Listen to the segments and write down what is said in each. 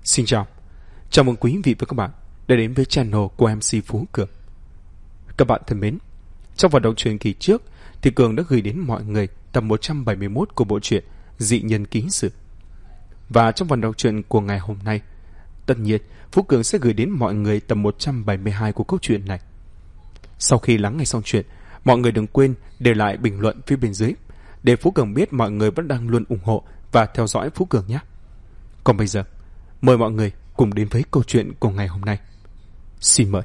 Xin chào, chào mừng quý vị và các bạn đã đến với channel của MC Phú Cường. Các bạn thân mến, trong phần đọc truyện kỳ trước thì Cường đã gửi đến mọi người tập 171 của bộ truyện Dị Nhân Ký Sự. Và trong phần đọc truyện của ngày hôm nay, tất nhiên Phú Cường sẽ gửi đến mọi người tập 172 của câu chuyện này. Sau khi lắng nghe xong chuyện, mọi người đừng quên để lại bình luận phía bên dưới để Phú Cường biết mọi người vẫn đang luôn ủng hộ và theo dõi Phú Cường nhé. Còn bây giờ, mời mọi người cùng đến với câu chuyện của ngày hôm nay. Xin mời.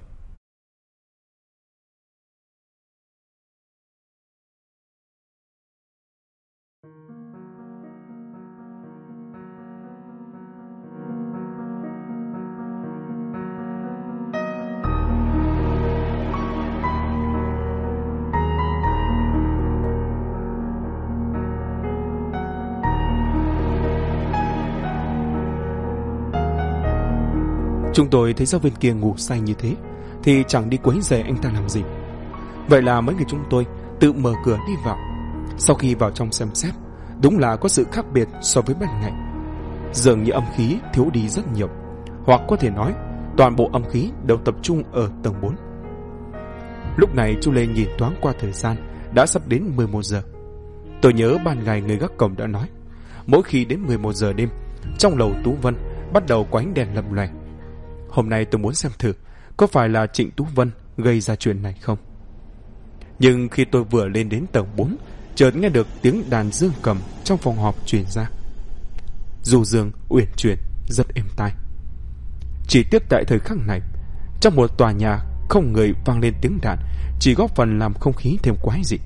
Chúng tôi thấy giáo viên kia ngủ say như thế thì chẳng đi quấy rầy anh ta làm gì. Vậy là mấy người chúng tôi tự mở cửa đi vào. Sau khi vào trong xem xét, đúng là có sự khác biệt so với ban ngày. Dường như âm khí thiếu đi rất nhiều, hoặc có thể nói toàn bộ âm khí đều tập trung ở tầng 4. Lúc này chú Lê nhìn thoáng qua thời gian, đã sắp đến 11 giờ. Tôi nhớ ban ngày người gác cổng đã nói, mỗi khi đến 11 giờ đêm, trong lầu Tú Vân bắt đầu có ánh đèn lập lòe. Hôm nay tôi muốn xem thử có phải là Trịnh Tú Vân gây ra chuyện này không. Nhưng khi tôi vừa lên đến tầng 4, chợt nghe được tiếng đàn dương cầm trong phòng họp truyền ra. Du dương uyển chuyển, rất êm tai. Chỉ tiếc tại thời khắc này, trong một tòa nhà không người vang lên tiếng đàn, chỉ góp phần làm không khí thêm quái dị.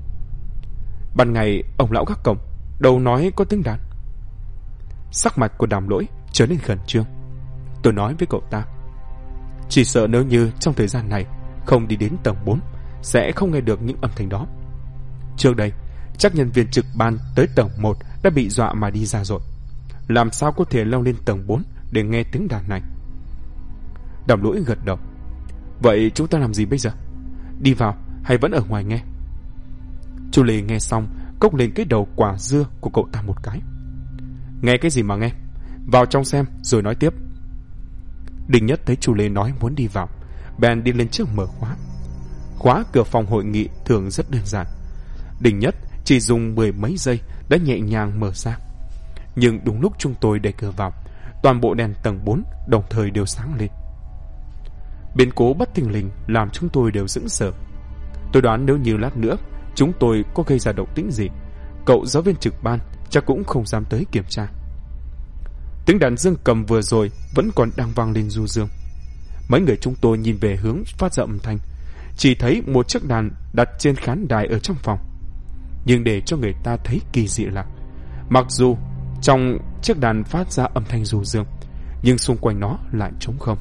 Ban ngày ông lão gác cổng đâu nói có tiếng đàn. Sắc mặt của Đàm Lỗi trở nên khẩn trương. Tôi nói với cậu ta, chỉ sợ nếu như trong thời gian này không đi đến tầng 4 sẽ không nghe được những âm thanh đó. Trước đây chắc nhân viên trực ban tới tầng 1 đã bị dọa mà đi ra rồi, làm sao có thể leo lên tầng 4 để nghe tiếng đàn này. Đàm Lỗi gật đầu. Vậy chúng ta làm gì bây giờ? Đi vào hay vẫn ở ngoài nghe? Chú Lê nghe xong cốc lên cái đầu quả dưa của cậu ta một cái. Nghe cái gì mà nghe? Vào trong xem rồi nói tiếp. Đình Nhất thấy chú Lê nói muốn đi vào, bèn đi lên trước mở khóa. Khóa cửa phòng hội nghị thường rất đơn giản. Đình Nhất chỉ dùng 10 mấy giây đã nhẹ nhàng mở ra. Nhưng đúng lúc chúng tôi đẩy cửa vào, toàn bộ đèn tầng 4 đồng thời đều sáng lên. Biến cố bất thình lình làm chúng tôi đều sững sờ. Tôi đoán nếu như lát nữa chúng tôi có gây ra động tĩnh gì, cậu giáo viên trực ban chắc cũng không dám tới kiểm tra. Tiếng đàn dương cầm vừa rồi vẫn còn đang vang lên du dương. Mấy người chúng tôi nhìn về hướng phát ra âm thanh, chỉ thấy một chiếc đàn đặt trên khán đài ở trong phòng. Nhưng để cho người ta thấy kỳ dị là, mặc dù trong chiếc đàn phát ra âm thanh du dương, nhưng xung quanh nó lại trống không.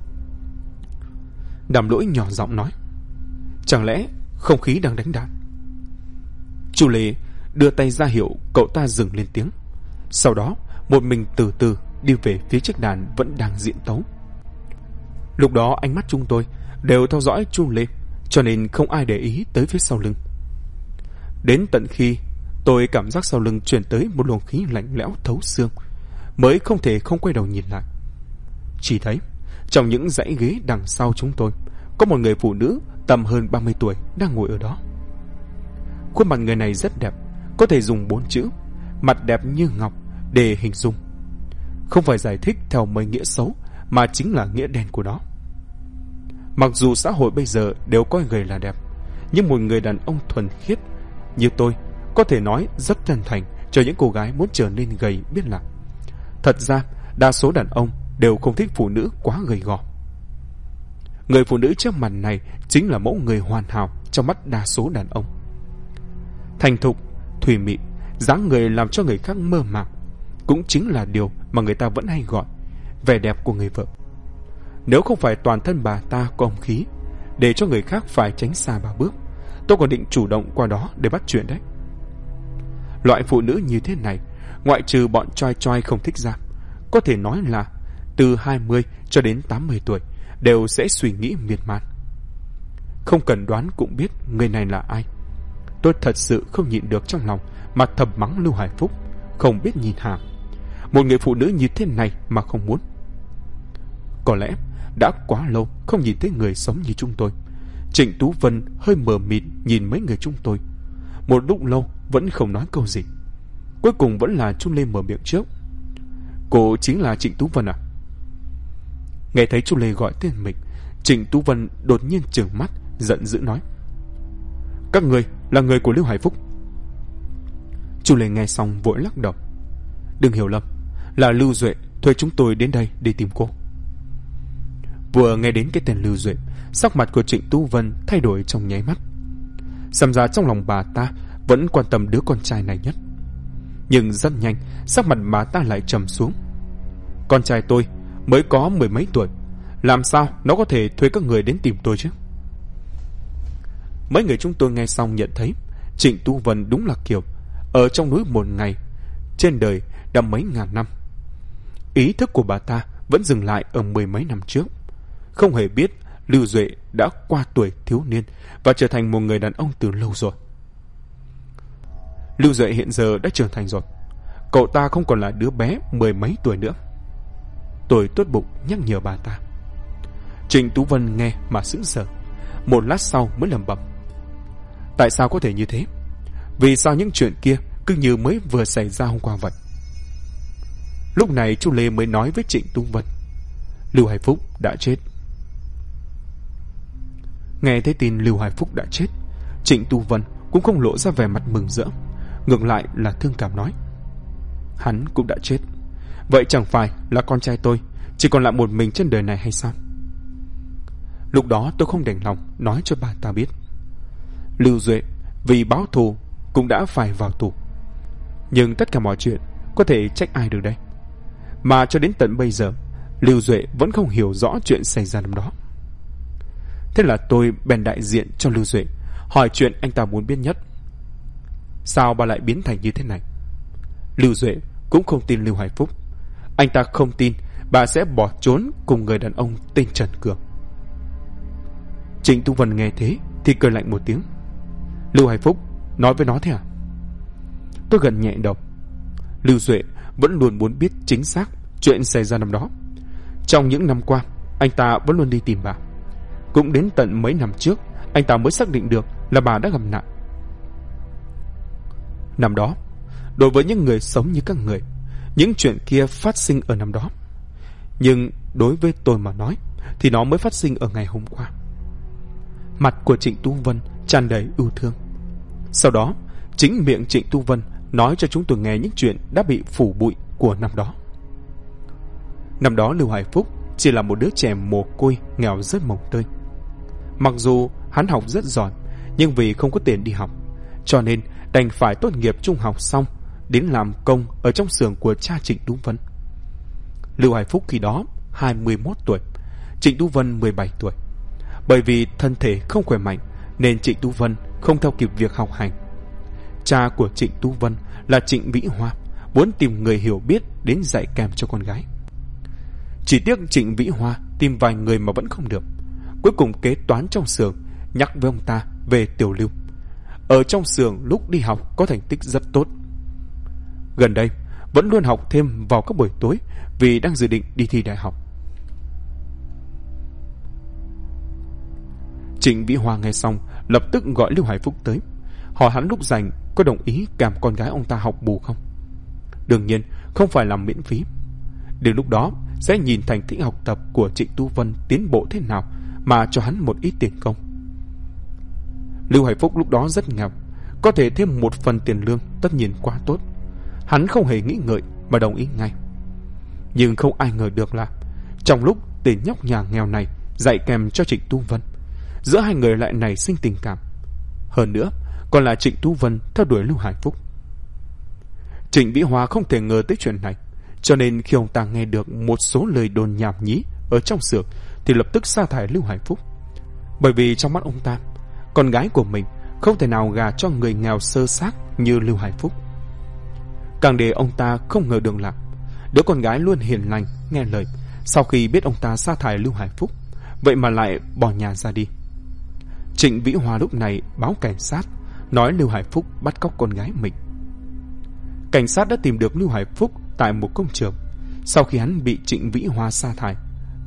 Đàm Lỗi nhỏ giọng nói, chẳng lẽ không khí đang đánh đàn? Chú Lê đưa tay ra hiệu cậu ta dừng lên tiếng. Sau đó một mình từ từ đi về phía chiếc đàn vẫn đang diễn tấu. Lúc đó ánh mắt chúng tôi đều theo dõi chú Lê, cho nên không ai để ý tới phía sau lưng. Đến tận khi tôi cảm giác sau lưng truyền tới một luồng khí lạnh lẽo thấu xương, mới không thể không quay đầu nhìn lại. Chỉ thấy trong những dãy ghế đằng sau chúng tôi có một người phụ nữ tầm hơn 30 tuổi đang ngồi ở đó. Khuôn mặt người này rất đẹp, có thể dùng 4 chữ mặt đẹp như ngọc để hình dung. Không phải giải thích theo mấy nghĩa xấu, mà chính là nghĩa đen của nó. Mặc dù xã hội bây giờ đều coi gầy là đẹp, nhưng một người đàn ông thuần khiết như tôi có thể nói rất chân thành cho những cô gái muốn trở nên gầy biết là thật ra đa số đàn ông đều không thích phụ nữ quá gầy gò. Người phụ nữ trước mặt này chính là mẫu người hoàn hảo trong mắt đa số đàn ông. Thành thục, thùy mị, dáng người làm cho người khác mơ màng, cũng chính là điều mà người ta vẫn hay gọi vẻ đẹp của người vợ. Nếu không phải toàn thân bà ta có âm khí để cho người khác phải tránh xa 3 bước, tôi còn định chủ động qua đó để bắt chuyện đấy. Loại phụ nữ như thế này, ngoại trừ bọn choi choi không thích ra, có thể nói là từ 20 cho đến 80 tuổi đều sẽ suy nghĩ miên man. Không cần đoán cũng biết người này là ai. Tôi thật sự không nhịn được trong lòng mà thầm mắng Lưu Hải Phúc không biết nhìn hàng. Một người phụ nữ như thế này mà không muốn, Có lẽ đã quá lâu không nhìn thấy người sống như chúng tôi. Trịnh Tú Vân hơi mờ mịt nhìn mấy người chúng tôi. Một lúc lâu vẫn không nói câu gì. Cuối cùng vẫn là Chu Lê mở miệng trước. Cô chính là Trịnh Tú Vân à? Nghe thấy Chu Lê gọi tên mình, Trịnh Tú Vân đột nhiên trừng mắt, giận dữ nói: Các người là người của Lưu Hải Phúc. Chu Lê nghe xong vội lắc đầu: Đừng hiểu lầm, là Lưu Duệ thuê chúng tôi đến đây để tìm cô. Vừa nghe đến cái tên Lưu Duệ, sắc mặt của Trịnh Tú Vân thay đổi trong nháy mắt. Xem ra trong lòng bà ta vẫn quan tâm đứa con trai này nhất. Nhưng rất nhanh, sắc mặt bà ta lại trầm xuống. Con trai tôi mới có 10 mấy tuổi, làm sao nó có thể thuê các người đến tìm tôi chứ? Mấy người chúng tôi nghe xong nhận thấy Trịnh Tú Vân đúng là kiểu ở trong núi một ngày, trên đời đã mấy ngàn năm. Ý thức của bà ta vẫn dừng lại ở 10 mấy năm trước, không hề biết Lưu Duệ đã qua tuổi thiếu niên và trở thành một người đàn ông từ lâu rồi. Lưu Duệ hiện giờ đã trưởng thành rồi, cậu ta không còn là đứa bé 10 mấy tuổi nữa. Tôi tốt bụng nhắc nhở bà ta. Trịnh Tú Vân nghe mà sững sờ, một lát sau mới lẩm bẩm: Tại sao có thể như thế? Vì sao những chuyện kia cứ như mới vừa xảy ra hôm qua vậy? Lúc này chú Lê mới nói với Trịnh Tú Vân: Lưu Hải Phúc đã chết. Nghe thấy tin Lưu Hải Phúc đã chết, Trịnh Tú Vân cũng không lộ ra vẻ mặt mừng rỡ, ngược lại là thương cảm nói: Hắn cũng đã chết, vậy chẳng phải là con trai tôi chỉ còn lại một mình trên đời này hay sao? Lúc đó tôi không đành lòng nói cho bà ta biết, Lưu Duệ vì báo thù cũng đã phải vào tù. Nhưng tất cả mọi chuyện có thể trách ai được đây? Mà cho đến tận bây giờ, Lưu Duệ vẫn không hiểu rõ chuyện xảy ra năm đó. Thế là tôi bèn đại diện cho Lưu Duệ, hỏi chuyện anh ta muốn biết nhất. Sao bà lại biến thành như thế này? Lưu Duệ cũng không tin Lưu Hải Phúc. Anh ta không tin bà sẽ bỏ trốn cùng người đàn ông tên Trần Cường. Trịnh Tú Vân nghe thế thì cười lạnh một tiếng: Lưu Hải Phúc nói với nó thế à? Tôi gật nhẹ đầu. Lưu Duệ vẫn luôn muốn biết chính xác chuyện xảy ra năm đó. Trong những năm qua, anh ta vẫn luôn đi tìm bà. Cũng đến tận mấy năm trước, anh ta mới xác định được là bà đã gặp nạn. Năm đó, đối với những người sống như các người, những chuyện kia phát sinh ở năm đó. Nhưng đối với tôi mà nói, thì nó mới phát sinh ở ngày hôm qua. Mặt của Trịnh Tú Vân tràn đầy ưu thương. Sau đó, chính miệng Trịnh Tú Vân nói cho chúng tôi nghe những chuyện đã bị phủ bụi của năm đó. Năm đó Lưu Hải Phúc chỉ là một đứa trẻ mồ côi nghèo rất mồng tơi. Mặc dù hắn học rất giỏi, nhưng vì không có tiền đi học, cho nên đành phải tốt nghiệp trung học xong đến làm công ở trong xưởng của cha Trịnh Tú Vân. Lưu Hải Phúc khi đó 21 tuổi, Trịnh Tú Vân 17 tuổi. Bởi vì thân thể không khỏe mạnh nên Trịnh Tú Vân không theo kịp việc học hành. Cha của Trịnh Tú Vân là Trịnh Vĩ Hoa muốn tìm người hiểu biết đến dạy kèm cho con gái. Chỉ tiếc Trịnh Vĩ Hoa tìm vài người mà vẫn không được. Cuối cùng kế toán trong xưởng nhắc với ông ta về Tiểu Lưu. Ở trong xưởng lúc đi học có thành tích rất tốt. Gần đây vẫn luôn học thêm vào các buổi tối vì đang dự định đi thi đại học. Trịnh Vĩ Hoa nghe xong lập tức gọi Lưu Hải Phúc tới, hỏi hắn lúc rảnh có đồng ý kèm con gái ông ta học bù không. Đương nhiên không phải làm miễn phí. Đến lúc đó sẽ nhìn thành tích học tập của Trịnh Tú Vân tiến bộ thế nào mà cho hắn một ít tiền công. Lưu Hải Phúc lúc đó rất nghèo, có thể thêm một phần tiền lương tất nhiên quá tốt. Hắn không hề nghĩ ngợi mà đồng ý ngay. Nhưng không ai ngờ được là trong lúc tên nhóc nhà nghèo này dạy kèm cho Trịnh Tú Vân, giữa hai người lại nảy sinh tình cảm. Hơn nữa còn là Trịnh Tú Vân theo đuổi Lưu Hải Phúc. Trịnh Vĩ Hoa không thể ngờ tới chuyện này, cho nên khi ông ta nghe được một số lời đồn nhảm nhí ở trong xưởng thì lập tức sa thải Lưu Hải Phúc. Bởi vì trong mắt ông ta, con gái của mình không thể nào gả cho người nghèo sơ xác như Lưu Hải Phúc. Càng để ông ta không ngờ được là đứa con gái luôn hiền lành, nghe lời, sau khi biết ông ta sa thải Lưu Hải Phúc, vậy mà lại bỏ nhà ra đi. Trịnh Vĩ Hoa lúc này báo cảnh sát, nói Lưu Hải Phúc bắt cóc con gái mình. Cảnh sát đã tìm được Lưu Hải Phúc tại một công trường. Sau khi hắn bị Trịnh Vĩ Hoa sa thải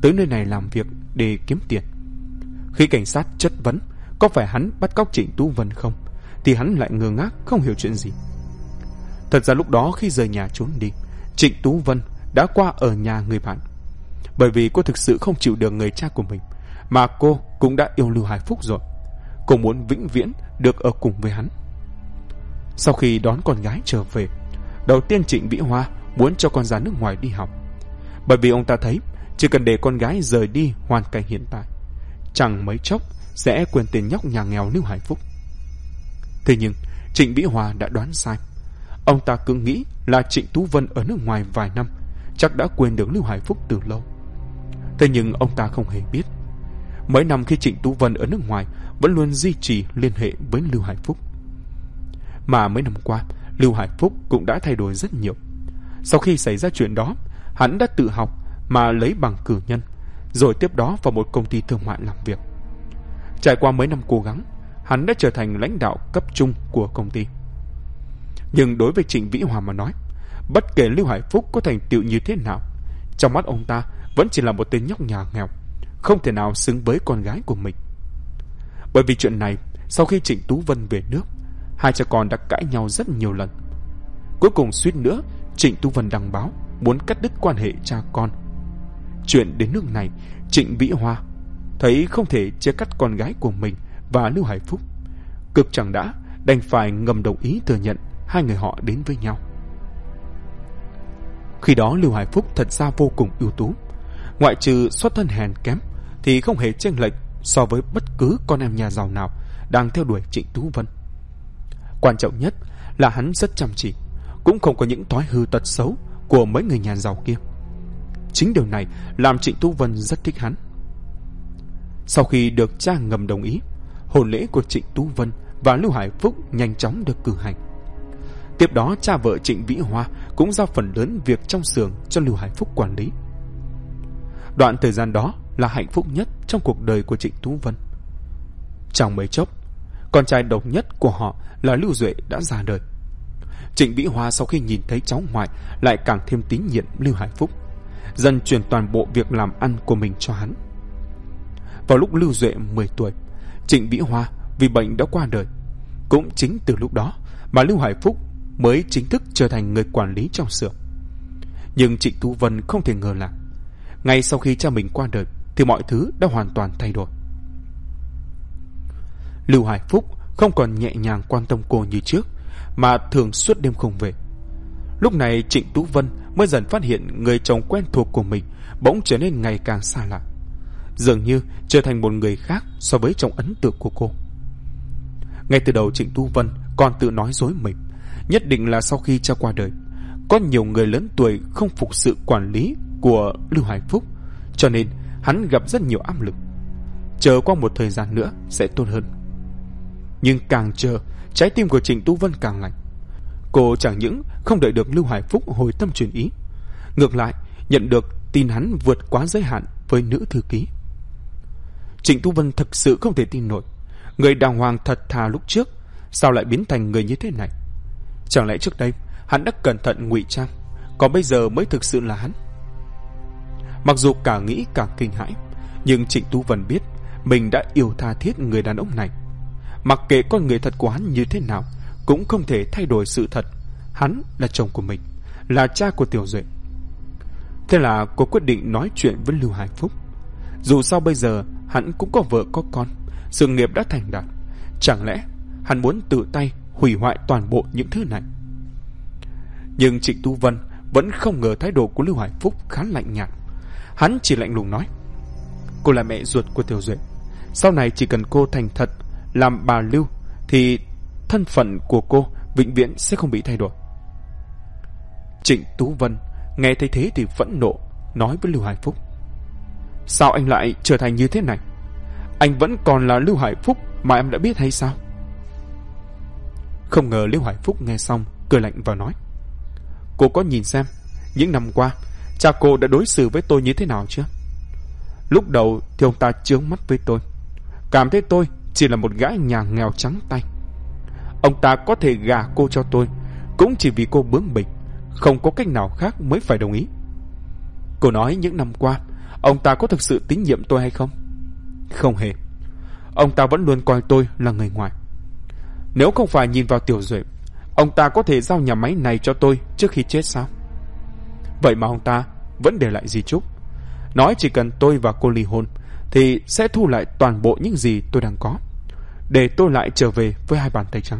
tới nơi này làm việc để kiếm tiền. Khi cảnh sát chất vấn có phải hắn bắt cóc Trịnh Tú Vân không, thì hắn lại ngơ ngác không hiểu chuyện gì. Thật ra lúc đó khi rời nhà trốn đi, Trịnh Tú Vân đã qua ở nhà người bạn. Bởi vì cô thực sự không chịu được người cha của mình, mà cô cũng đã yêu Lưu Hải Phúc rồi. Cô muốn vĩnh viễn được ở cùng với hắn. Sau khi đón con gái trở về, đầu tiên Trịnh Vĩ Hoa muốn cho con ra nước ngoài đi học. Bởi vì ông ta thấy chỉ cần để con gái rời đi hoàn cảnh hiện tại, chẳng mấy chốc sẽ quên tên nhóc nhà nghèo Lưu Hải Phúc. Thế nhưng Trịnh Vĩ Hoa đã đoán sai. Ông ta cứ nghĩ là Trịnh Tú Vân ở nước ngoài vài năm chắc đã quên được Lưu Hải Phúc từ lâu. Thế nhưng ông ta không hề biết, mấy năm khi Trịnh Tú Vân ở nước ngoài vẫn luôn duy trì liên hệ với Lưu Hải Phúc. Mà mấy năm qua, Lưu Hải Phúc cũng đã thay đổi rất nhiều. Sau khi xảy ra chuyện đó, hắn đã tự học mà lấy bằng cử nhân, rồi tiếp đó vào một công ty thương mại làm việc. Trải qua mấy năm cố gắng, hắn đã trở thành lãnh đạo cấp trung của công ty. Nhưng đối với Trịnh Vĩ Hoa mà nói, bất kể Lưu Hải Phúc có thành tựu như thế nào, trong mắt ông ta vẫn chỉ là một tên nhóc nhà nghèo, không thể nào xứng với con gái của mình. Bởi vì chuyện này, sau khi Trịnh Tú Vân về nước, hai cha con đã cãi nhau rất nhiều lần. Cuối cùng suýt nữa, Trịnh Tú Vân đăng báo muốn cắt đứt quan hệ cha con. Chuyện đến nước này, Trịnh Vĩ Hoa thấy không thể chia cắt con gái của mình và Lưu Hải Phúc, cực chẳng đã đành phải ngầm đồng ý thừa nhận hai người họ đến với nhau. Khi đó Lưu Hải Phúc thật ra vô cùng ưu tú, ngoại trừ xuất thân hèn kém thì không hề chênh lệch so với bất cứ con em nhà giàu nào đang theo đuổi Trịnh Tú Vân. Quan trọng nhất là hắn rất chăm chỉ, cũng không có những thói hư tật xấu của mấy người nhà giàu kia. Chính điều này làm Trịnh Tú Vân rất thích hắn. Sau khi được cha ngầm đồng ý, hôn lễ của Trịnh Tú Vân và Lưu Hải Phúc nhanh chóng được cử hành. Tiếp đó cha vợ Trịnh Vĩ Hoa cũng giao phần lớn việc trong xưởng cho Lưu Hải Phúc quản lý. Đoạn thời gian đó là hạnh phúc nhất trong cuộc đời của Trịnh Tú Vân. Trong mấy chốc, con trai độc nhất của họ là Lưu Duệ đã ra đời. Trịnh Vĩ Hoa sau khi nhìn thấy cháu ngoại lại càng thêm tín nhiệm Lưu Hải Phúc, dần chuyển toàn bộ việc làm ăn của mình cho hắn. Vào lúc Lưu Duệ 10 tuổi, Trịnh Vĩ Hoa vì bệnh đã qua đời. Cũng chính từ lúc đó mà Lưu Hải Phúc mới chính thức trở thành người quản lý trong xưởng. Nhưng Trịnh Tú Vân không thể ngờ là ngay sau khi cha mình qua đời thì mọi thứ đã hoàn toàn thay đổi. Lưu Hải Phúc không còn nhẹ nhàng quan tâm cô như trước, mà thường suốt đêm không về. Lúc này Trịnh Tú Vân mới dần phát hiện người chồng quen thuộc của mình bỗng trở nên ngày càng xa lạ, dường như trở thành một người khác so với trong ấn tượng của cô. Ngay từ đầu Trịnh Tú Vân còn tự nói dối mình, nhất định là sau khi cha qua đời, có nhiều người lớn tuổi không phục sự quản lý của Lưu Hải Phúc, cho nên hắn gặp rất nhiều áp lực. Chờ qua một thời gian nữa sẽ tốt hơn. Nhưng càng chờ, trái tim của Trịnh Tú Vân càng lạnh. Cô chẳng những không đợi được Lưu Hải Phúc hồi tâm chuyển ý, ngược lại nhận được tin hắn vượt quá giới hạn với nữ thư ký. Trịnh Tú Vân thực sự không thể tin nổi, người đàng hoàng thật thà lúc trước sao lại biến thành người như thế này? Chẳng lẽ trước đây hắn đã cẩn thận ngụy trang, còn bây giờ mới thực sự là hắn? Mặc dù càng nghĩ càng kinh hãi, nhưng Trịnh Tú Vân biết mình đã yêu tha thiết người đàn ông này. Mặc kệ con người thật của hắn như thế nào, cũng không thể thay đổi sự thật hắn là chồng của mình, là cha của Tiểu Duệ. Thế là cô quyết định nói chuyện với Lưu Hải Phúc. Dù sao bây giờ hắn cũng có vợ có con, sự nghiệp đã thành đạt, chẳng lẽ hắn muốn tự tay hủy hoại toàn bộ những thứ này? Nhưng Trịnh Tú Vân vẫn không ngờ thái độ của Lưu Hải Phúc khá lạnh nhạt. Hắn chỉ lạnh lùng nói: cô là mẹ ruột của Tiểu Duệ, sau này chỉ cần cô thành thật làm bà Lưu thì thân phận của cô vĩnh viễn sẽ không bị thay đổi. Trịnh Tú Vân nghe thấy thế thì phẫn nộ, nói với Lưu Hải Phúc: sao anh lại trở thành như thế này? Anh vẫn còn là Lưu Hải Phúc mà em đã biết hay sao? Không ngờ Lưu Hải Phúc nghe xong cười lạnh và nói: cô có nhìn xem những năm qua cha cô đã đối xử với tôi như thế nào chưa? Lúc đầu thì ông ta chướng mắt với tôi, cảm thấy tôi chỉ là một gái nhà nghèo trắng tay. Ông ta có thể gả cô cho tôi cũng chỉ vì cô bướng bỉnh, không có cách nào khác mới phải đồng ý. Cô nói những năm qua ông ta có thực sự tín nhiệm tôi hay không? Không hề. Ông ta vẫn luôn coi tôi là người ngoài. Nếu không phải nhìn vào Tiểu Duệ, ông ta có thể giao nhà máy này cho tôi trước khi chết sao? Vậy mà ông ta vẫn để lại di chúc, nói chỉ cần tôi và cô ly hôn thì sẽ thu lại toàn bộ những gì tôi đang có, để tôi lại trở về với hai bàn tay trắng.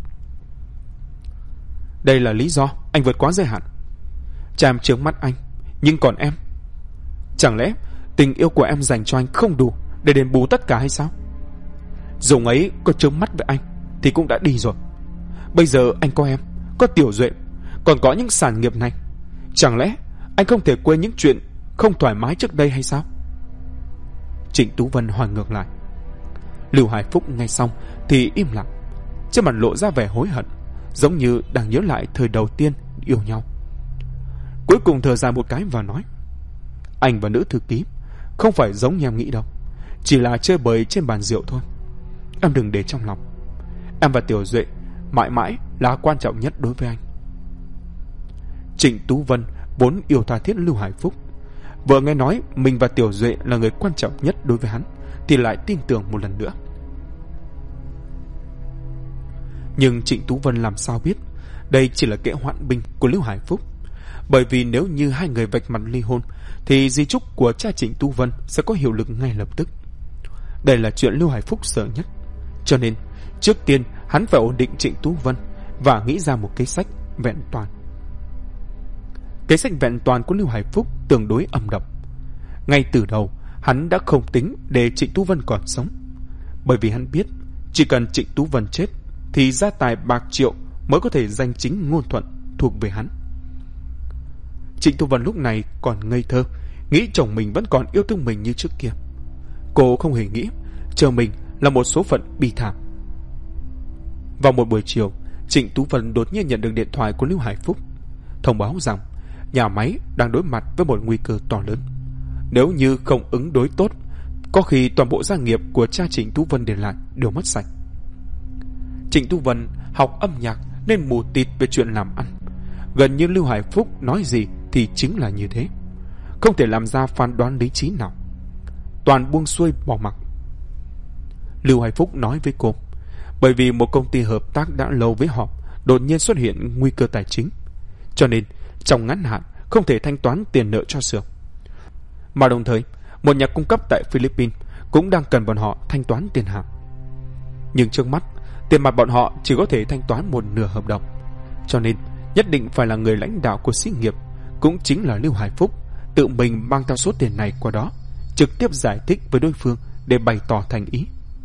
Đây là lý do anh vượt quá giới hạn. Chàm trướng mắt anh. Nhưng còn em, chẳng lẽ tình yêu của em dành cho anh không đủ để đền bù tất cả hay sao? Dù ấy có trướng mắt với anh thì cũng đã đi rồi. Bây giờ anh có em, có Tiểu Duệ, còn có những sản nghiệp này. Chẳng lẽ anh không thể quên những chuyện không thoải mái trước đây hay sao? Trịnh Tú Vân hỏi ngược lại. Lưu Hải Phúc nghe xong thì im lặng, trên mặt lộ ra vẻ hối hận, giống như đang nhớ lại thời đầu tiên yêu nhau. Cuối cùng thở dài một cái và nói: anh và nữ thư ký không phải giống như em nghĩ đâu, chỉ là chơi bời trên bàn rượu thôi. Em đừng để trong lòng. Em và Tiểu Duệ mãi mãi là quan trọng nhất đối với anh. Trịnh Tú Vân vốn yêu tha thiết Lưu Hải Phúc, vừa nghe nói mình và Tiểu Duệ là người quan trọng nhất đối với hắn thì lại tin tưởng một lần nữa. Nhưng Trịnh Tú Vân làm sao biết đây chỉ là kẻ hoãn binh của Lưu Hải Phúc, bởi vì nếu như hai người vạch mặt ly hôn thì di chúc của cha Trịnh Tú Vân sẽ có hiệu lực ngay lập tức. Đây là chuyện Lưu Hải Phúc sợ nhất, cho nên trước tiên hắn phải ổn định Trịnh Tú Vân và nghĩ ra một kế sách vẹn toàn. Kế sách vẹn toàn của Lưu Hải Phúc tương đối âm độc. Ngay từ đầu hắn đã không tính để Trịnh Tú Vân còn sống, bởi vì hắn biết chỉ cần Trịnh Tú Vân chết thì gia tài bạc triệu mới có thể danh chính ngôn thuận thuộc về hắn. Trịnh Tú Vân lúc này còn ngây thơ, nghĩ chồng mình vẫn còn yêu thương mình như trước kia. Cô không hề nghĩ chờ mình là một số phận bi thảm. Vào một buổi chiều, Trịnh Tú Vân đột nhiên nhận được điện thoại của Lưu Hải Phúc, thông báo rằng nhà máy đang đối mặt với một nguy cơ to lớn. Nếu như không ứng đối tốt, có khi toàn bộ gia nghiệp của cha Trịnh Tú Vân để lại đều mất sạch. Trịnh Tú Vân học âm nhạc nên mù tịt về chuyện làm ăn, gần như Lưu Hải Phúc nói gì thì chính là như thế, không thể làm ra phán đoán lý trí nào, toàn buông xuôi bỏ mặc. Lưu Hải Phúc nói với cô, bởi vì một công ty hợp tác đã lâu với họ đột nhiên xuất hiện nguy cơ tài chính, cho nên trong ngắn hạn không thể thanh toán tiền nợ cho xưởng, mà đồng thời một nhà cung cấp tại Philippines cũng đang cần bọn họ thanh toán tiền hàng. Nhưng trước mắt tiền mặt bọn họ chỉ có thể thanh toán một nửa hợp đồng, cho nên nhất định phải là người lãnh đạo của xí nghiệp, cũng chính là Lưu Hải Phúc, tự mình mang theo số tiền này qua đó, trực tiếp giải thích với đối phương để bày tỏ thành ý.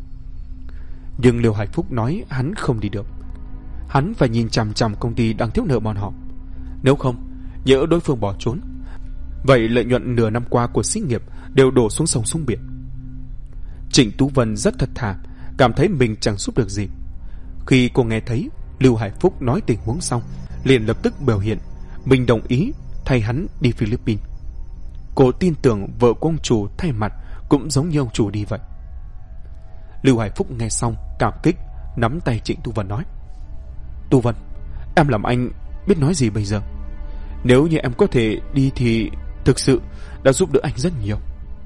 Nhưng Lưu Hải Phúc nói hắn không đi được, hắn phải nhìn chằm chằm công ty đang thiếu nợ bọn họ. Nếu không, nhỡ đối phương bỏ trốn, vậy lợi nhuận nửa năm qua của xí nghiệp đều đổ xuống sông xuống biển. Trịnh Tú Vân rất thật thà, cảm thấy mình chẳng giúp được gì. Khi cô nghe thấy Lưu Hải Phúc nói tình huống xong, liền lập tức biểu hiện mình đồng ý thay hắn đi Philippines. Cô tin tưởng vợ của ông chủ thay mặt cũng giống như ông chủ đi vậy. Lưu Hải Phúc nghe xong cảm kích, nắm tay Trịnh Tú Vân nói: Tú Vân, em làm anh biết nói gì bây giờ. Nếu như em có thể đi thì thực sự đã giúp đỡ anh rất nhiều.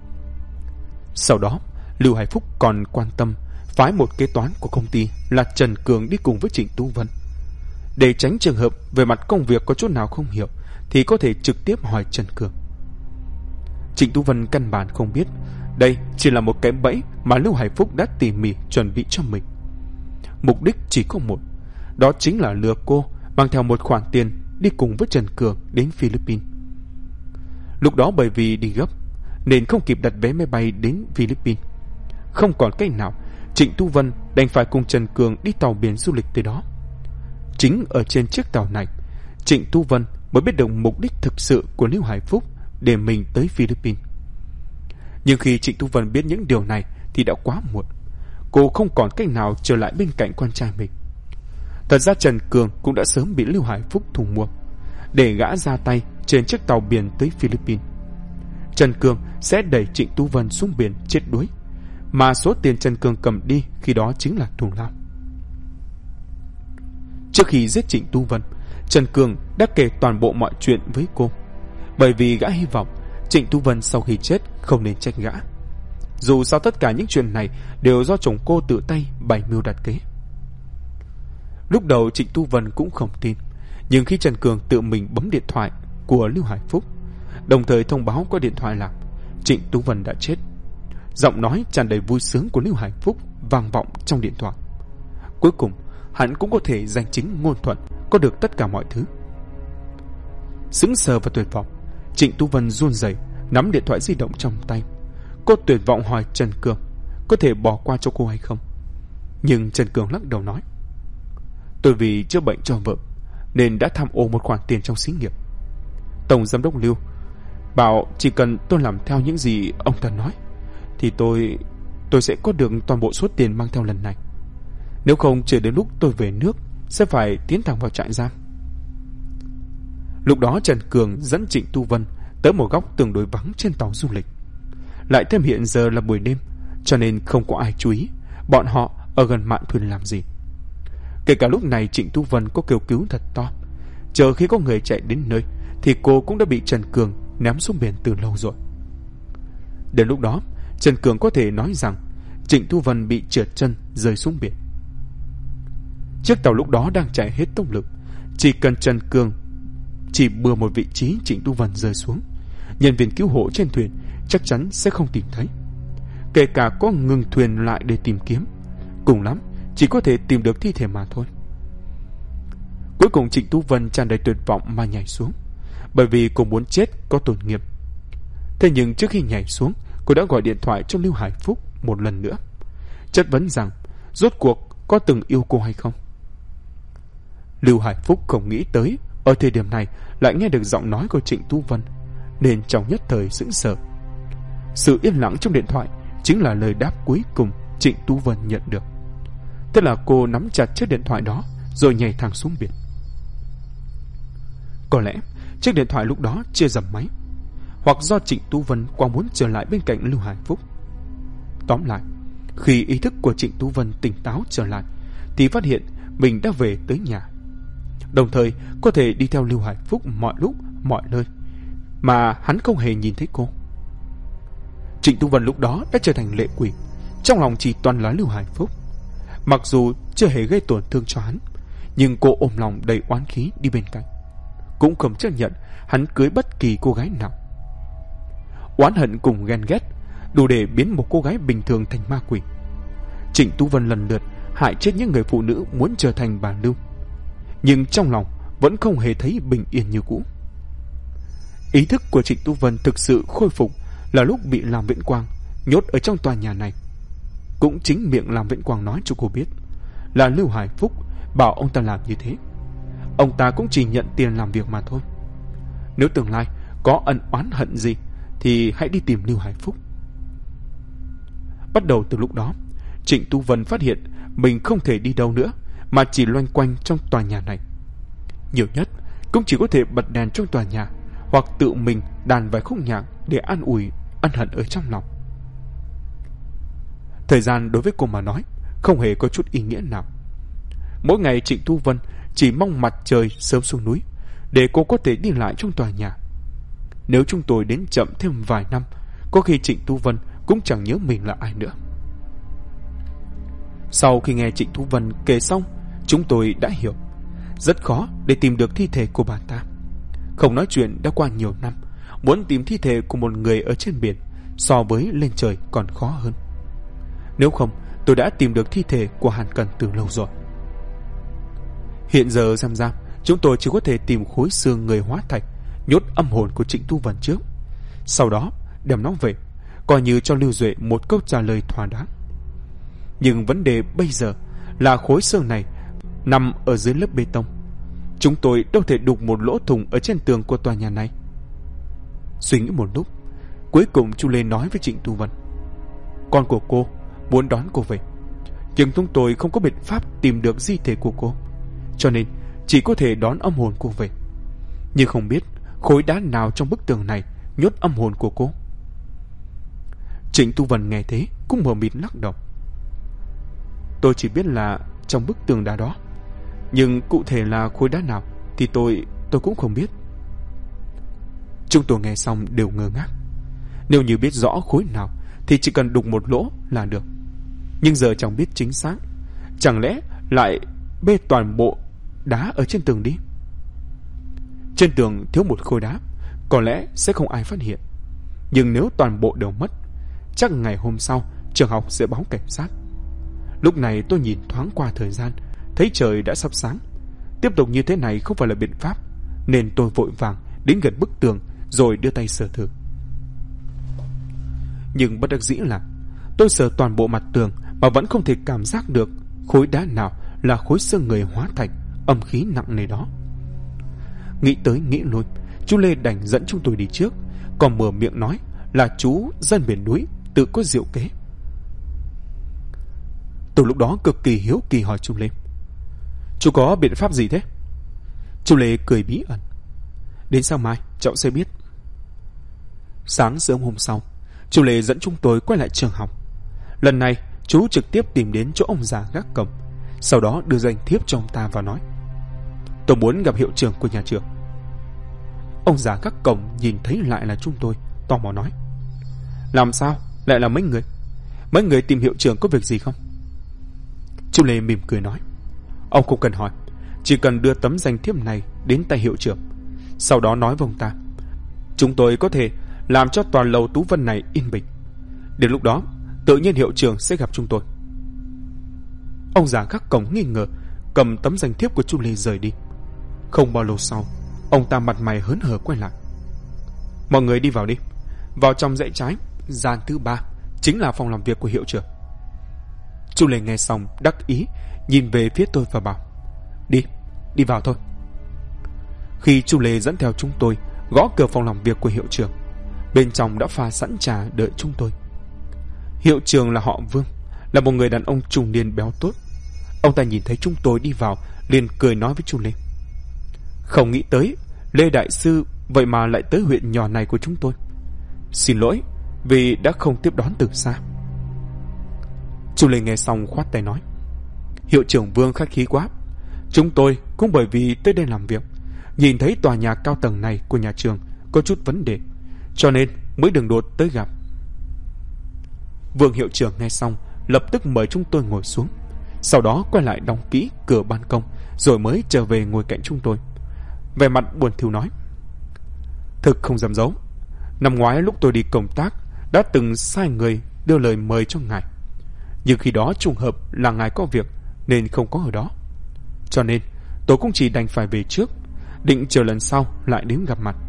Sau đó Lưu Hải Phúc còn quan tâm phái một kế toán của công ty là Trần Cường đi cùng với Trịnh Tú Vân, để tránh trường hợp về mặt công việc có chỗ nào không hiểu thì có thể trực tiếp hỏi Trần Cường. Trịnh Tú Vân căn bản không biết đây chỉ là một cái bẫy mà Lưu Hải Phúc đã tỉ mỉ chuẩn bị cho mình. Mục đích chỉ có một, đó chính là lừa cô mang theo một khoản tiền đi cùng với Trần Cường đến Philippines. Lúc đó bởi vì đi gấp nên không kịp đặt vé máy bay đến Philippines. Không còn cách nào, Trịnh Tú Vân đành phải cùng Trần Cường đi tàu biển du lịch tới đó. Chính ở trên chiếc tàu này, Trịnh Tú Vân mới biết được mục đích thực sự của Lưu Hải Phúc để mình tới Philippines. Nhưng khi Trịnh Tú Vân biết những điều này thì đã quá muộn. Cô không còn cách nào trở lại bên cạnh con trai mình. Thật ra Trần Cường cũng đã sớm bị Lưu Hải Phúc thu mua, để gã ra tay trên chiếc tàu biển tới Philippines. Trần Cường sẽ đẩy Trịnh Tú Vân xuống biển chết đuối, mà số tiền Trần Cường cầm đi khi đó chính là thù lao. Trước khi giết Trịnh Tú Vân, Trần Cường đã kể toàn bộ mọi chuyện với cô, bởi vì gã hy vọng Trịnh Tú Vân sau khi chết không nên trách gã. Dù sao tất cả những chuyện này đều do chồng cô tự tay bày mưu đặt kế. Lúc đầu Trịnh Tú Vân cũng không tin, nhưng khi Trần Cường tự mình bấm điện thoại của Lưu Hải Phúc, đồng thời thông báo qua điện thoại là Trịnh Tú Vân đã chết, giọng nói tràn đầy vui sướng của Lưu Hải Phúc vang vọng trong điện thoại. Cuối cùng hắn cũng có thể danh chính ngôn thuận có được tất cả mọi thứ. Sững sờ và tuyệt vọng, Trịnh Tú Vân run rẩy nắm điện thoại di động trong tay. Cô tuyệt vọng hỏi Trần Cường có thể bỏ qua cho cô hay không. Nhưng Trần Cường lắc đầu nói, tôi vì chữa bệnh cho vợ nên đã tham ô một khoản tiền trong xí nghiệp. Tổng giám đốc Lưu bảo chỉ cần tôi làm theo những gì ông ta nói thì tôi sẽ có được toàn bộ số tiền mang theo lần này. Nếu không, chờ đến lúc tôi về nước sẽ phải tiến thẳng vào trại giam. Lúc đó Trần Cường dẫn Trịnh Tú Vân tới một góc tương đối vắng trên tàu du lịch. Lại thêm hiện giờ là buổi đêm, cho nên không có ai chú ý bọn họ ở gần mạn thuyền làm gì. Kể cả lúc này Trịnh Tú Vân có kêu cứu thật to, chờ khi có người chạy đến nơi thì cô cũng đã bị Trần Cường ném xuống biển từ lâu rồi. Đến lúc đó Trần Cường có thể nói rằng Trịnh Tú Vân bị trượt chân rơi xuống biển. Chiếc tàu lúc đó đang chạy hết tốc lực, chỉ cần Trần Cường chỉ bừa một vị trí Trịnh Tú Vân rơi xuống, nhân viên cứu hộ trên thuyền chắc chắn sẽ không tìm thấy. Kể cả có ngừng thuyền lại để tìm kiếm, cùng lắm chỉ có thể tìm được thi thể mà thôi. Cuối cùng Trịnh Tú Vân tràn đầy tuyệt vọng mà nhảy xuống, bởi vì cô muốn chết có tôn nghiêm. Thế nhưng trước khi nhảy xuống, cô đã gọi điện thoại cho Lưu Hải Phúc một lần nữa, chất vấn rằng rốt cuộc có từng yêu cô hay không. Lưu Hải Phúc không nghĩ tới ở thời điểm này lại nghe được giọng nói của Trịnh Tú Vân, nên trong nhất thời sững sờ. Sự yên lặng trong điện thoại chính là lời đáp cuối cùng Trịnh Tú Vân nhận được. Thế là cô nắm chặt chiếc điện thoại đó rồi nhảy thẳng xuống biển. Có lẽ chiếc điện thoại lúc đó chưa dầm máy, hoặc do Trịnh Tú Vân quá muốn trở lại bên cạnh Lưu Hải Phúc. Tóm lại, khi ý thức của Trịnh Tú Vân tỉnh táo trở lại thì phát hiện mình đã về tới nhà, đồng thời có thể đi theo Lưu Hải Phúc mọi lúc mọi nơi mà hắn không hề nhìn thấy cô. Trịnh Tú Vân lúc đó đã trở thành lệ quỷ, trong lòng chỉ toàn là Lưu Hải Phúc. Mặc dù chưa hề gây tổn thương cho hắn, nhưng cô ôm lòng đầy oán khí đi bên cạnh, cũng không chấp nhận hắn cưới bất kỳ cô gái nào. Oán hận cùng ghen ghét đủ để biến một cô gái bình thường thành ma quỷ. Trịnh Tú Vân lần lượt hại chết những người phụ nữ muốn trở thành bà Lưu, nhưng trong lòng vẫn không hề thấy bình yên như cũ. Ý thức của Trịnh Tú Vân thực sự khôi phục là lúc bị Lam Viễn Quang nhốt ở trong tòa nhà này. Cũng chính miệng Lam Viễn Quang nói cho cô biết là Lưu Hải Phúc bảo ông ta làm như thế. Ông ta cũng chỉ nhận tiền làm việc mà thôi. Nếu tương lai có ân oán hận gì thì hãy đi tìm Lưu Hải Phúc. Bắt đầu từ lúc đó, Trịnh Tú Vân phát hiện mình không thể đi đâu nữa mà chỉ loanh quanh trong tòa nhà này. Nhiều nhất cũng chỉ có thể bật đèn trong tòa nhà, hoặc tự mình đàn vài khúc nhạc để an ủi ân hận ở trong lòng. Thời gian đối với cô mà nói không hề có chút ý nghĩa nào. Mỗi ngày Trịnh Tú Vân chỉ mong mặt trời sớm xuống núi để cô có thể đi lại trong tòa nhà. Nếu chúng tôi đến chậm thêm vài năm, có khi Trịnh Tú Vân cũng chẳng nhớ mình là ai nữa. Sau khi nghe Trịnh Tú Vân kể xong, chúng tôi đã hiểu rất khó để tìm được thi thể của bà ta. Không nói chuyện đã qua nhiều năm, muốn tìm thi thể của một người ở trên biển so với lên trời còn khó hơn. Nếu không, tôi đã tìm được thi thể của Hàn Cần từ lâu rồi. Hiện giờ giam giam, chúng tôi chỉ có thể tìm khối xương người hóa thạch nhốt âm hồn của Trịnh Tú Vân trước, sau đó đem nó về, coi như cho Lưu Duệ một câu trả lời thỏa đáng. Nhưng vấn đề bây giờ là khối xương này nằm ở dưới lớp bê tông. Chúng tôi đâu thể đục một lỗ thủng ở trên tường của tòa nhà này. Suy nghĩ một lúc, cuối cùng chú Lê nói với Trịnh Tú Vân: con của cô muốn đón cô về, nhưng chúng tôi không có biện pháp tìm được di thể của cô, cho nên chỉ có thể đón âm hồn cô về. Nhưng không biết khối đá nào trong bức tường này nhốt âm hồn của cô. Trịnh Tú Vân nghe thế cũng mờ mịt lắc đầu: tôi chỉ biết là trong bức tường đá đó, nhưng cụ thể là khối đá nào thì tôi cũng không biết. Chúng tôi nghe xong đều ngơ ngác. Nếu như biết rõ khối nào thì chỉ cần đục một lỗ là được. Nhưng giờ chẳng biết chính xác. Chẳng lẽ lại bê toàn bộ đá ở trên tường đi? Trên tường thiếu một khối đá, có lẽ sẽ không ai phát hiện. Nhưng nếu toàn bộ đều mất, chắc ngày hôm sau trường học sẽ báo cảnh sát. Lúc này tôi nhìn thoáng qua thời gian, thấy trời đã sắp sáng. Tiếp tục như thế này không phải là biện pháp, nên tôi vội vàng đến gần bức tường rồi đưa tay sờ thử. Nhưng bất đắc dĩ là tôi sờ toàn bộ mặt tường mà vẫn không thể cảm giác được khối đá nào là khối xương người hóa thạch âm khí nặng nề đó. Nghĩ tới nghĩ lui, chú Lê đành dẫn chúng tôi đi trước, còn mở miệng nói là chú dân miền núi tự có diệu kế. Tôi lúc đó cực kỳ hiếu kỳ hỏi chú Lê: chú có biện pháp gì thế? Chú Lê cười bí ẩn: đến sáng mai cháu sẽ biết. Sáng sớm hôm sau, chú Lê dẫn chúng tôi quay lại trường học. Lần này chú trực tiếp tìm đến chỗ ông già gác cổng, sau đó đưa danh thiếp cho ông ta và nói: tôi muốn gặp hiệu trưởng của nhà trường. Ông già gác cổng nhìn thấy lại là chúng tôi, tò mò nói: làm sao lại là mấy người? Mấy người tìm hiệu trưởng có việc gì không? Chú Lê mỉm cười nói: ông không cần hỏi, chỉ cần đưa tấm danh thiếp này đến tay hiệu trưởng, sau đó nói với ông ta chúng tôi có thể làm cho toàn lầu Tú Vân này yên bình. Đến lúc đó tự nhiên hiệu trưởng sẽ gặp chúng tôi. Ông già gác cổng nghi ngờ, cầm tấm danh thiếp của chú Lê rời đi. Không bao lâu sau, ông ta mặt mày hớn hở quay lại: mọi người đi vào đi, vào trong dãy trái, gian thứ 3 chính là phòng làm việc của hiệu trưởng. Chú Lê nghe xong đắc ý nhìn về phía tôi và bảo: đi vào thôi. Khi chú Lê dẫn theo chúng tôi gõ cửa phòng làm việc của hiệu trưởng, bên trong đã pha sẵn trà đợi chúng tôi. Hiệu trưởng là họ Vương, là một người đàn ông trung niên béo tốt. Ông ta nhìn thấy chúng tôi đi vào liền cười nói với chú Lê: không nghĩ tới Lê đại sư vậy mà lại tới huyện nhỏ này của chúng tôi. Xin lỗi vì đã không tiếp đón từ xa. Chú Lê nghe xong khoát tay nói: hiệu trưởng Vương khách khí quá. Chúng tôi cũng bởi vì tới đây làm việc, nhìn thấy tòa nhà cao tầng này của nhà trường có chút vấn đề, cho nên mới đường đột tới gặp. Vương hiệu trưởng nghe xong lập tức mời chúng tôi ngồi xuống, sau đó quay lại đóng kỹ cửa ban công, rồi mới trở về ngồi cạnh chúng tôi. Vẻ mặt buồn thiu nói: thực không dám giấu, năm ngoái lúc tôi đi công tác đã từng sai người đưa lời mời cho ngài, nhưng khi đó trùng hợp là ngài có việc nên không có ở đó, cho nên tôi cũng chỉ đành phải về trước, định chờ lần sau lại đến gặp mặt.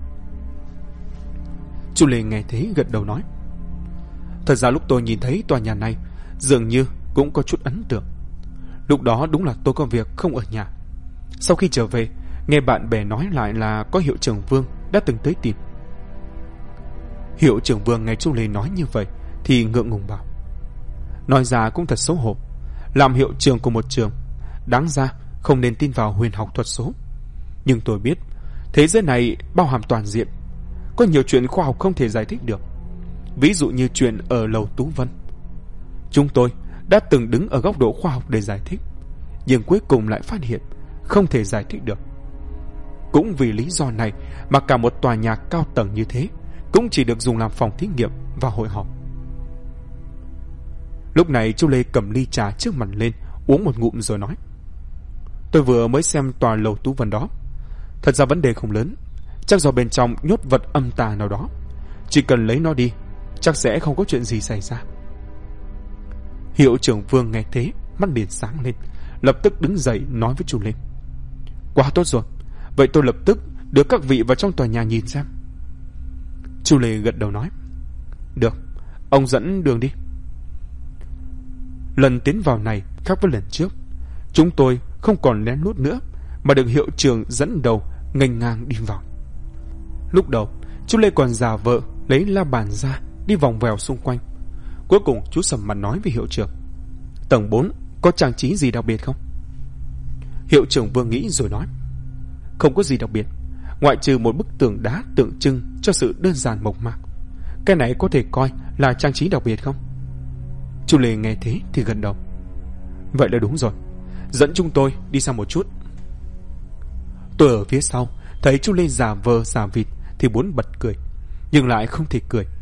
Chú Lê nghe thế gật đầu nói: thật ra lúc tôi nhìn thấy tòa nhà này dường như cũng có chút ấn tượng. Lúc đó đúng là tôi có việc không ở nhà. Sau khi trở về, nghe bạn bè nói lại là có hiệu trưởng Vương đã từng tới tìm. Hiệu trưởng Vương nghe chú Lê nói như vậy thì ngượng ngùng bảo: nói ra cũng thật xấu hổ, làm hiệu trưởng của một trường, đáng ra không nên tin vào huyền học thuật số. Nhưng tôi biết thế giới này bao hàm toàn diện, có nhiều chuyện khoa học không thể giải thích được. Ví dụ như chuyện ở lầu Tú Vân, chúng tôi đã từng đứng ở góc độ khoa học để giải thích, nhưng cuối cùng lại phát hiện không thể giải thích được. Cũng vì lý do này mà cả một tòa nhà cao tầng như thế cũng chỉ được dùng làm phòng thí nghiệm và hội họp. Lúc này chú Lê cầm ly trà trước mặt lên, uống một ngụm rồi nói: tôi vừa mới xem tòa lầu Tú Vân đó. Thật ra vấn đề không lớn, chắc do bên trong nhốt vật âm tà nào đó. Chỉ cần lấy nó đi, chắc sẽ không có chuyện gì xảy ra. Hiệu trưởng Vương nghe thế, mắt liền sáng lên, lập tức đứng dậy nói với chú Lê: quá tốt rồi, vậy tôi lập tức đưa các vị vào trong tòa nhà nhìn xem. Chú Lê gật đầu nói: được, ông dẫn đường đi. Lần tiến vào này khác với lần trước, chúng tôi không còn lén lút nữa, mà được hiệu trưởng dẫn đầu nghênh ngang đi vào. Lúc đầu chú Lê còn giả vờ lấy la bàn ra đi vòng vèo xung quanh. Cuối cùng chú sầm mặt nói với hiệu trưởng: tầng 4 có trang trí gì đặc biệt không? Hiệu trưởng Vương nghĩ rồi nói: không có gì đặc biệt, ngoại trừ một bức tường đá tượng trưng cho sự đơn giản mộc mạc. Cái này có thể coi là trang trí đặc biệt không? Chú Lê nghe thế thì gật đầu: vậy là đúng rồi, dẫn chúng tôi đi sang một chút. Tôi ở phía sau thấy chú Lê giả vờ giả vịt thì muốn bật cười, nhưng lại không thể cười.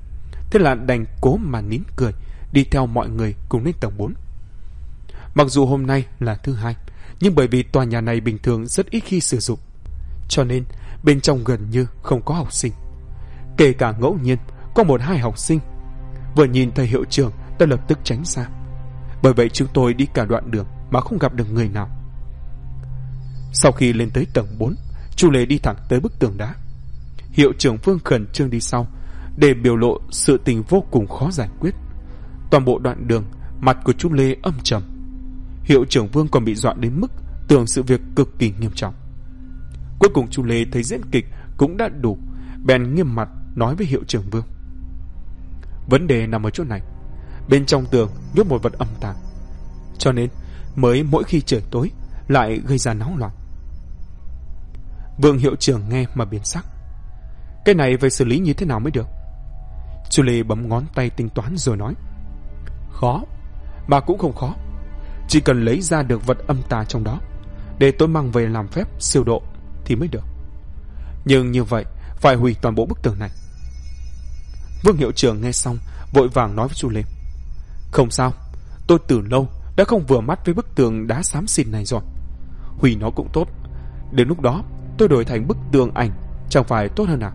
thế là đành cố mà nín cười, đi theo mọi người cùng lên tầng 4. Mặc dù hôm nay là thứ hai, nhưng bởi vì tòa nhà này bình thường rất ít khi sử dụng, cho nên bên trong gần như không có học sinh. Kể cả ngẫu nhiên có 1-2 học sinh, vừa nhìn thấy hiệu trưởng đã lập tức tránh xa. Bởi vậy chúng tôi đi cả đoạn đường mà không gặp được người nào. Sau khi lên tới tầng 4, Chu Lê đi thẳng tới bức tường đá. Hiệu trưởng Vương khẩn trương đi sau để biểu lộ sự tình vô cùng khó giải quyết. Toàn bộ đoạn đường, mặt của Chu Lê âm trầm. Hiệu trưởng Vương còn bị dọa đến mức tưởng sự việc cực kỳ nghiêm trọng. Cuối cùng Chu Lê thấy diễn kịch cũng đã đủ, bèn nghiêm mặt nói với hiệu trưởng Vương: vấn đề nằm ở chỗ này. Bên trong tường nhốt một vật âm tà, cho nên mới mỗi khi trời tối lại gây ra náo loạn. Vương hiệu trưởng nghe mà biến sắc. Cái này phải xử lý như thế nào mới được? Chu Lê bấm ngón tay tính toán rồi nói: khó, mà cũng không khó. Chỉ cần lấy ra được vật âm tà trong đó, để tôi mang về làm phép siêu độ thì mới được. Nhưng như vậy phải hủy toàn bộ bức tường này. Vương hiệu trưởng nghe xong vội vàng nói với Chu Lê: không sao, tôi từ lâu đã không vừa mắt với bức tường đá xám xịt này rồi. Hủy nó cũng tốt, đến lúc đó tôi đổi thành bức tường ảnh chẳng phải tốt hơn à?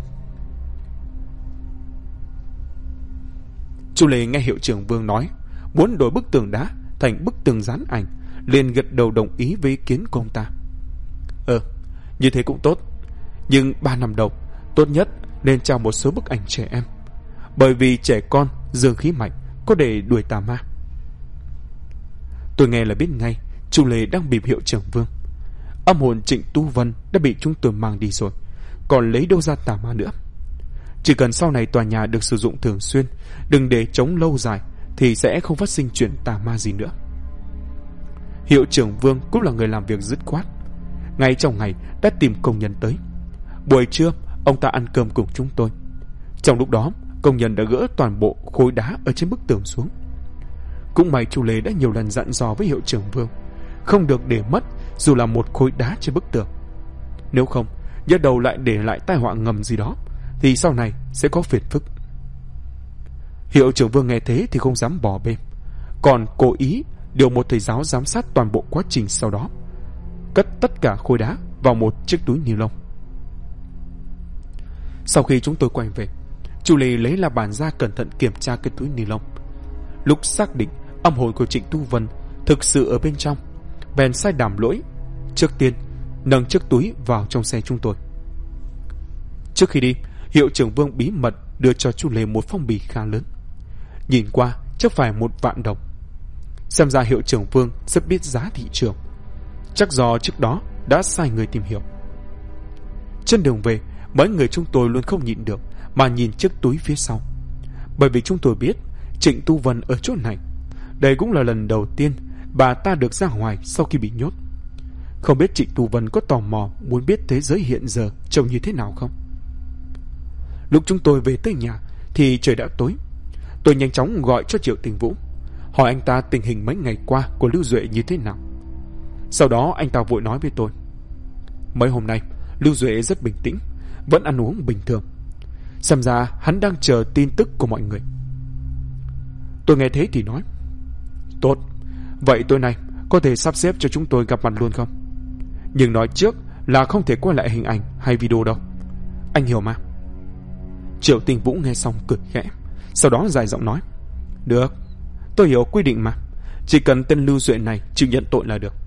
Chu Lê nghe hiệu trưởng Vương nói muốn đổi bức tường đá thành bức tường dán ảnh, liền gật đầu đồng ý với ý kiến của ông ta. Như thế cũng tốt, nhưng 3 năm đầu tốt nhất nên trao một số bức ảnh trẻ em, bởi vì trẻ con dương khí mạnh, có để đuổi tà ma. Tôi nghe là biết ngay Chu Lê đang bịp hiệu trưởng Vương. Âm hồn Trịnh Tu Vân đã bị chúng tôi mang đi rồi, còn lấy đâu ra tà ma nữa. Chỉ cần sau này tòa nhà được sử dụng thường xuyên, đừng để trống lâu dài, thì sẽ không phát sinh chuyện tà ma gì nữa. Hiệu trưởng Vương cũng là người làm việc dứt khoát. Ngay trong ngày đã tìm công nhân tới. Buổi trưa ông ta ăn cơm cùng chúng tôi. Trong lúc đó công nhân đã gỡ toàn bộ khối đá ở trên bức tường xuống. Cũng may Chu Lê đã nhiều lần dặn dò với hiệu trưởng Vương không được để mất dù là một khối đá trên bức tường. Nếu không, nhớ đầu lại để lại tai họa ngầm gì đó, thì sau này sẽ có phiền phức. Hiệu trưởng Vương nghe thế thì không dám bỏ bê, còn cố ý điều một thầy giáo giám sát toàn bộ quá trình, sau đó cất tất cả khối đá vào một chiếc túi ni lông. Sau khi chúng tôi quay về, Chu Lê lấy la bàn ra cẩn thận kiểm tra cái túi ni lông. Lúc xác định âm hồn của Trịnh Tu Vân thực sự ở bên trong, bèn sai đảm lỗi trước tiên nâng chiếc túi vào trong xe chúng tôi. Trước khi đi, hiệu trưởng Vương bí mật đưa cho Chu Lê một phong bì khá lớn, nhìn qua chắc phải 1 vạn đồng. Xem ra hiệu trưởng Vương rất biết giá thị trường, chắc do trước đó đã sai người tìm hiểu. Trên đường về, mấy người chúng tôi luôn không nhịn được mà nhìn chiếc túi phía sau, bởi vì chúng tôi biết Trịnh Tu Vân ở chỗ này. Đây cũng là lần đầu tiên bà ta được ra ngoài sau khi bị nhốt. Không biết Trịnh Tu Vân có tò mò muốn biết thế giới hiện giờ trông như thế nào không? Lúc chúng tôi về tới nhà thì trời đã tối. Tôi nhanh chóng gọi cho Triệu Tình Vũ, hỏi anh ta tình hình mấy ngày qua của Lưu Duệ như thế nào. Sau đó anh ta vội nói với tôi: mấy hôm nay Lưu Duệ rất bình tĩnh, vẫn ăn uống bình thường. Xem ra hắn đang chờ tin tức của mọi người. Tôi nghe thế thì nói: tốt, vậy tối nay có thể sắp xếp cho chúng tôi gặp mặt luôn không? Nhưng nói trước là không thể quay lại hình ảnh hay video đâu, anh hiểu mà. Triệu Tình Vũ nghe xong cười khẽ, sau đó dài giọng nói: được, tôi hiểu quy định mà, chỉ cần tên Lưu Duệ này chịu nhận tội là được.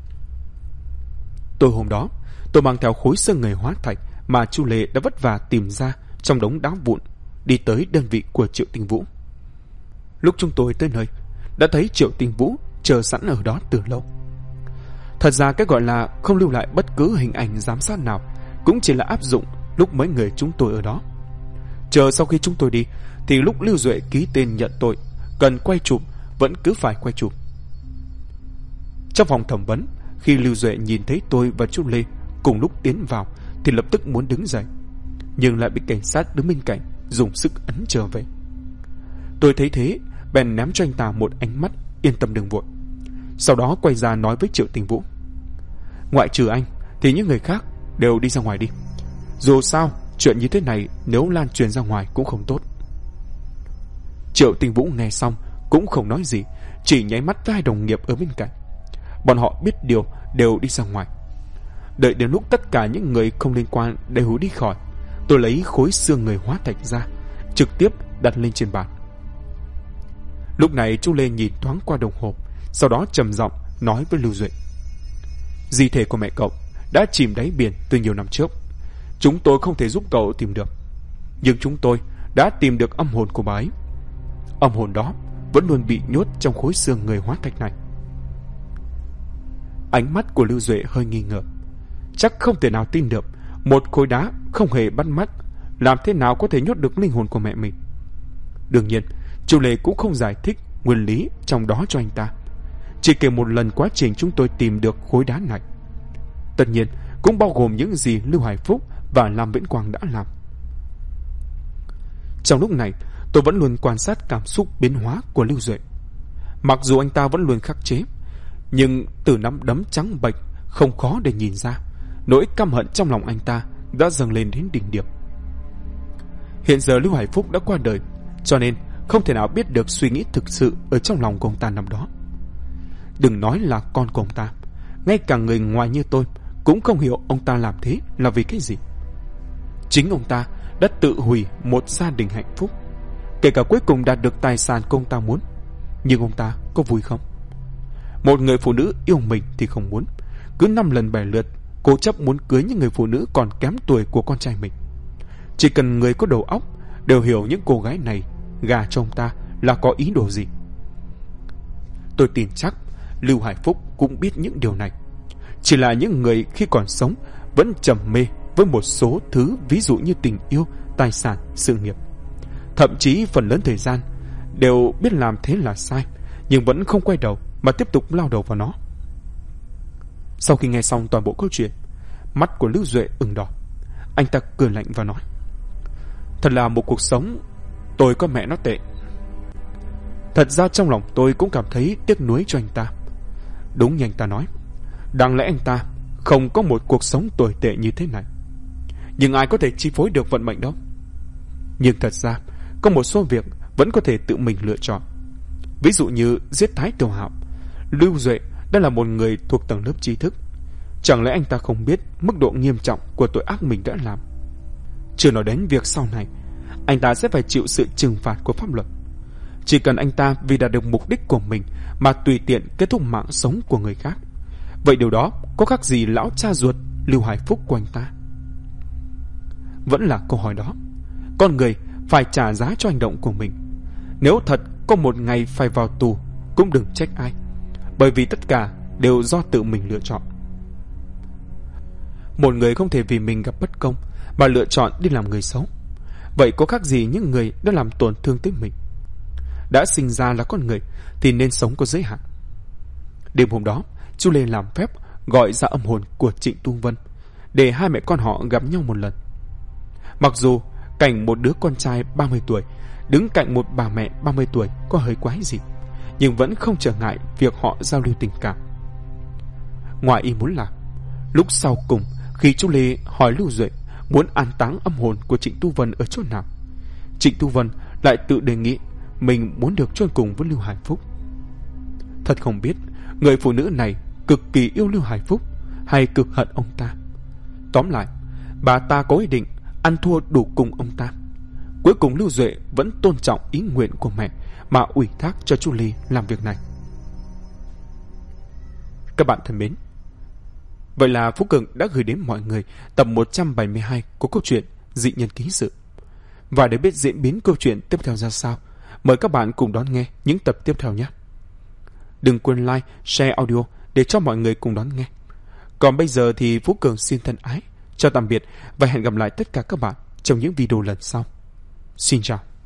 Tối hôm đó, tôi mang theo khối xương người hóa thạch mà Chu Lê đã vất vả tìm ra trong đống đá vụn, đi tới đơn vị của Triệu Tình Vũ. Lúc chúng tôi tới nơi, đã thấy Triệu Tình Vũ chờ sẵn ở đó từ lâu. Thật ra cái gọi là không lưu lại bất cứ hình ảnh giám sát nào cũng chỉ là áp dụng lúc mấy người chúng tôi ở đó. Chờ sau khi chúng tôi đi, thì lúc Lưu Duệ ký tên nhận tội, cần quay chụp vẫn cứ phải quay chụp. Trong phòng thẩm vấn, khi Lưu Duệ nhìn thấy tôi và Chu Lê cùng lúc tiến vào thì lập tức muốn đứng dậy, nhưng lại bị cảnh sát đứng bên cạnh dùng sức ấn trở về. Tôi thấy thế bèn ném cho anh ta một ánh mắt yên tâm đừng vội, sau đó quay ra nói với Triệu Tình Vũ: ngoại trừ anh thì những người khác đều đi ra ngoài đi, dù sao chuyện như thế này nếu lan truyền ra ngoài cũng không tốt. Triệu Tinh Vũ nghe xong cũng không nói gì, chỉ nháy mắt với hai đồng nghiệp ở bên cạnh. Bọn họ biết điều đều đi ra ngoài. Đợi đến lúc tất cả những người không liên quan đều đi khỏi, tôi lấy khối xương người hóa thạch ra, trực tiếp đặt lên trên bàn. Lúc này chú Lê nhìn thoáng qua đồng hồ, sau đó trầm giọng nói với Lưu Duệ: di thể của mẹ cậu đã chìm đáy biển từ nhiều năm trước. Chúng tôi không thể giúp cậu tìm được, nhưng chúng tôi đã tìm được âm hồn của bà ấy. Âm hồn đó vẫn luôn bị nhốt trong khối xương người hóa thạch này. Ánh mắt của Lưu Duệ hơi nghi ngờ. Chắc không thể nào tin được một khối đá không hề bắt mắt làm thế nào có thể nhốt được linh hồn của mẹ mình. Đương nhiên, Chu Lê cũng không giải thích nguyên lý trong đó cho anh ta, chỉ kể một lần quá trình chúng tôi tìm được khối đá này. Tất nhiên, cũng bao gồm những gì Lưu Hải Phúc và Lam Viễn Quang đã làm. Trong lúc này, tôi vẫn luôn quan sát cảm xúc biến hóa của Lưu Duệ. Mặc dù anh ta vẫn luôn khắc chế, nhưng từ nắm đấm trắng bệch không khó để nhìn ra nỗi căm hận trong lòng anh ta đã dâng lên đến đỉnh điểm. Hiện giờ Lưu Hải Phúc đã qua đời, cho nên không thể nào biết được suy nghĩ thực sự ở trong lòng của ông ta năm đó. Đừng nói là con của ông ta, ngay cả người ngoài như tôi cũng không hiểu ông ta làm thế là vì cái gì. Chính ông ta đã tự hủy một gia đình hạnh phúc, kể cả cuối cùng đạt được tài sản của ông ta muốn. Nhưng ông ta có vui không? Một người phụ nữ yêu mình thì không muốn, cứ 5 lần 7 lượt cố chấp muốn cưới những người phụ nữ còn kém tuổi của con trai mình. Chỉ cần người có đầu óc đều hiểu những cô gái này gả cho ông ta là có ý đồ gì. Tôi tin chắc Lưu Hải Phúc cũng biết những điều này, chỉ là những người khi còn sống vẫn trầm mê với một số thứ, ví dụ như tình yêu, tài sản, sự nghiệp. Thậm chí phần lớn thời gian đều biết làm thế là sai, nhưng vẫn không quay đầu mà tiếp tục lao đầu vào nó. Sau khi nghe xong toàn bộ câu chuyện, mắt của Lưu Duệ ửng đỏ. Anh ta cười lạnh và nói: thật là một cuộc sống tôi có mẹ nó tệ. Thật ra trong lòng tôi cũng cảm thấy tiếc nuối cho anh ta. Đúng như anh ta nói, đáng lẽ anh ta không có một cuộc sống tồi tệ như thế này, nhưng ai có thể chi phối được vận mệnh đâu. Nhưng thật ra có một số việc vẫn có thể tự mình lựa chọn. Ví dụ như giết Thái Tiểu Hạo, Lưu Duệ đã là một người thuộc tầng lớp trí thức. Chẳng lẽ anh ta không biết mức độ nghiêm trọng của tội ác mình đã làm? Chưa nói đến việc sau này anh ta sẽ phải chịu sự trừng phạt của pháp luật. Chỉ cần anh ta vì đạt được mục đích của mình mà tùy tiện kết thúc mạng sống của người khác, vậy điều đó có khác gì lão cha ruột Lưu Hải Phúc của anh ta? Vẫn là câu hỏi đó, con người phải trả giá cho hành động của mình. Nếu thật có một ngày phải vào tù, cũng đừng trách ai, bởi vì tất cả đều do tự mình lựa chọn. Một người không thể vì mình gặp bất công mà lựa chọn đi làm người xấu. Vậy có khác gì những người đã làm tổn thương tới mình? Đã sinh ra là con người thì nên sống có giới hạn. Đêm hôm đó, chú Lê làm phép gọi ra âm hồn của Trịnh Tu Vân để hai mẹ con họ gặp nhau một lần. Mặc dù cảnh một đứa con trai 30 tuổi đứng cạnh một bà mẹ 30 tuổi có hơi quái dị, nhưng vẫn không trở ngại việc họ giao lưu tình cảm. Ngoài ý muốn là lúc sau cùng, khi chú Lê hỏi Lưu Duệ muốn an táng âm hồn của Trịnh Tu Vân ở chỗ nào, Trịnh Tu Vân lại tự đề nghị mình muốn được chôn cùng với Lưu Hải Phúc. Thật không biết người phụ nữ này cực kỳ yêu Lưu Hải Phúc hay cực hận ông ta. Tóm lại, bà ta có ý định ăn thua đủ cùng ông ta. Cuối cùng Lưu Duệ vẫn tôn trọng ý nguyện của mẹ mà ủy thác cho chú Ly làm việc này. Các bạn thân mến, vậy là Phú Cường đã gửi đến mọi người tập 172 của câu chuyện Dị Nhân Ký Sự. Và để biết diễn biến câu chuyện tiếp theo ra sao, mời các bạn cùng đón nghe những tập tiếp theo nhé. Đừng quên like, share audio để cho mọi người cùng đón nghe. Còn bây giờ thì Phú Cường xin thân ái, chào tạm biệt và hẹn gặp lại tất cả các bạn trong những video lần sau. Xin chào.